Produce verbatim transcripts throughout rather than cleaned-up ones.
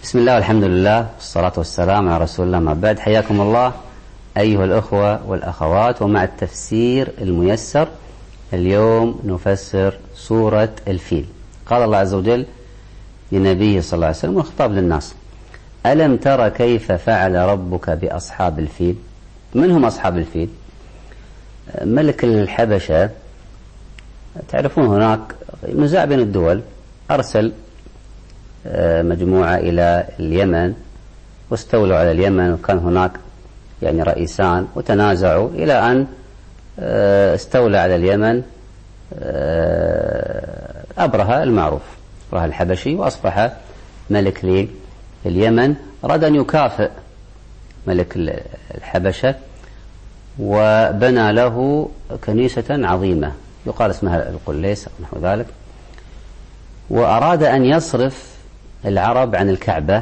بسم الله والحمد لله والصلاة والسلام على رسول الله، ما بعد. حياكم الله أيها الأخوة والأخوات، ومع التفسير الميسر اليوم نفسر سورة الفيل. قال الله عز وجل لنبيه صلى الله عليه وسلم والخطاب للناس: ألم تر كيف فعل ربك بأصحاب الفيل؟ من هم أصحاب الفيل؟ ملك الحبشة، تعرفون هناك نزاع بين الدول، أرسل مجموعة إلى اليمن واستولوا على اليمن، وكان هناك يعني رئيسان وتنازعوا إلى أن استولى على اليمن أبرهة المعروف، أبرهة الحبشي، وأصبح ملك لليمن. أراد أن يكافئ ملك الحبشة وبنى له كنيسة عظيمة يقال اسمها القليس نحو ذلك، وأراد أن يصرف العرب عن الكعبة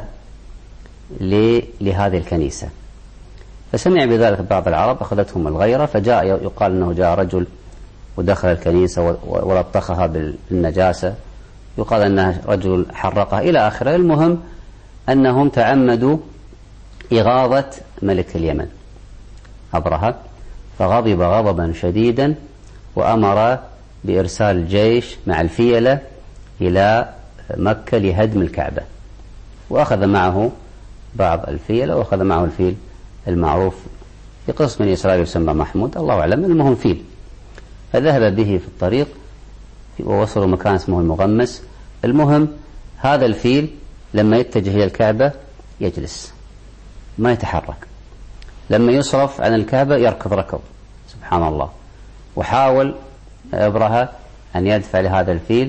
لهذه الكنيسة. فسمع بذلك بعض العرب، أخذتهم الغيرة، فجاء يقال أنه جاء رجل ودخل الكنيسة ولطخها بالنجاسة، يقال أنه رجل حرقها إلى آخره. المهم أنهم تعمدوا إغاظة ملك اليمن أبرهة، فغضب غضبا شديدا وأمر بإرسال الجيش مع الفيلة إلى مكة لهدم الكعبة، وأخذ معه بعض الفيلة وأخذ معه الفيل المعروف في قصص من إسرائيل يسمى محمود، الله أعلم، المهم فيل. فذهب به في الطريق ووصلوا مكان اسمه المغمس. المهم هذا الفيل لما يتجه إلى الكعبة يجلس ما يتحرك، لما يصرف عن الكعبة يركض ركض، سبحان الله. وحاول أبرهة أن يدفع لهذا الفيل،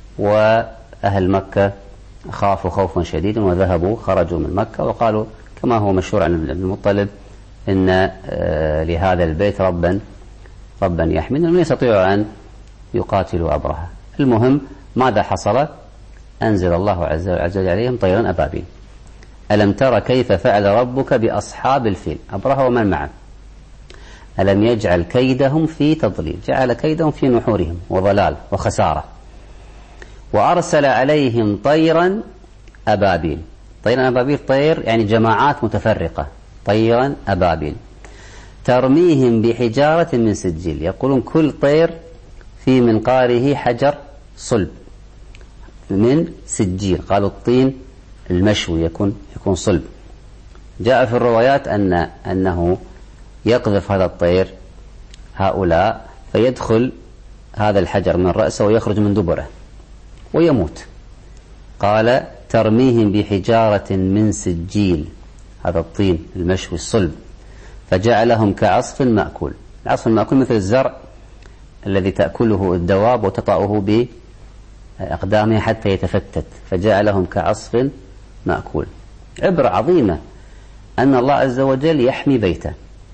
وأهل مكة خافوا خوفا شديدا وذهبوا خرجوا من مكة وقالوا كما هو مشهور عن ابن المطلب إن لهذا البيت ربا ربا يحمينا، لم يستطيعوا أن يقاتلوا أبرهة. المهم ماذا حصل؟ أنزل الله عز وجل عليهم طيرا أبابيل. ألم تر كيف فعل ربك بأصحاب الفيل؟ أبرهة ومن معه. ألم يجعل كيدهم في تضليل، جعل كيدهم في نحورهم وضلال وخسارة. وأرسل عليهم طيرا أبابيل. طيرا أبابيل، طير يعني جماعات متفرقة، طيرا أبابيل ترميهم بحجارة من سجيل. يقولون كل طير في منقاره حجر صلب من سجيل، قالوا الطين المشوي يكون يكون صلب. جاء في الروايات أن أنه يقذف هذا الطير هؤلاء فيدخل هذا الحجر من رأسه ويخرج من دبره ويموت. قال ترميهم بحجارة من سجيل، هذا الطين المشوي الصلب، فجعلهم كعصف مأكول. العصف المأكول مثل الزرع الذي تأكله الدواب وتطأه بأقدامها حتى يتفتت، فجعلهم كعصف مأكول. عبرة عظيمة أن الله عز وجل يحمي بيته،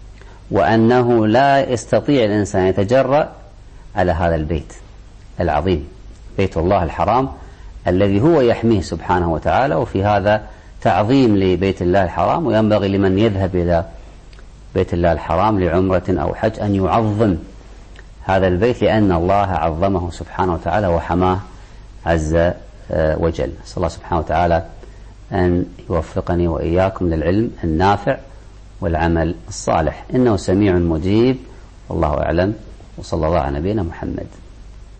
وأنه لا يستطيع الإنسان يتجرأ على هذا البيت العظيم، بيت الله الحرام الذي هو يحميه سبحانه وتعالى. وفي هذا تعظيم لبيت الله الحرام، وينبغي لمن يذهب إلى بيت الله الحرام لعمرة أو حج أن يعظم هذا البيت، لأن الله عظمه سبحانه وتعالى وحماه عز وجل. أسأل الله سبحانه وتعالى أن يوفقني وإياكم للعلم النافع والعمل الصالح، إنه سميع مجيب، والله أعلم، وصلى الله على نبينا محمد.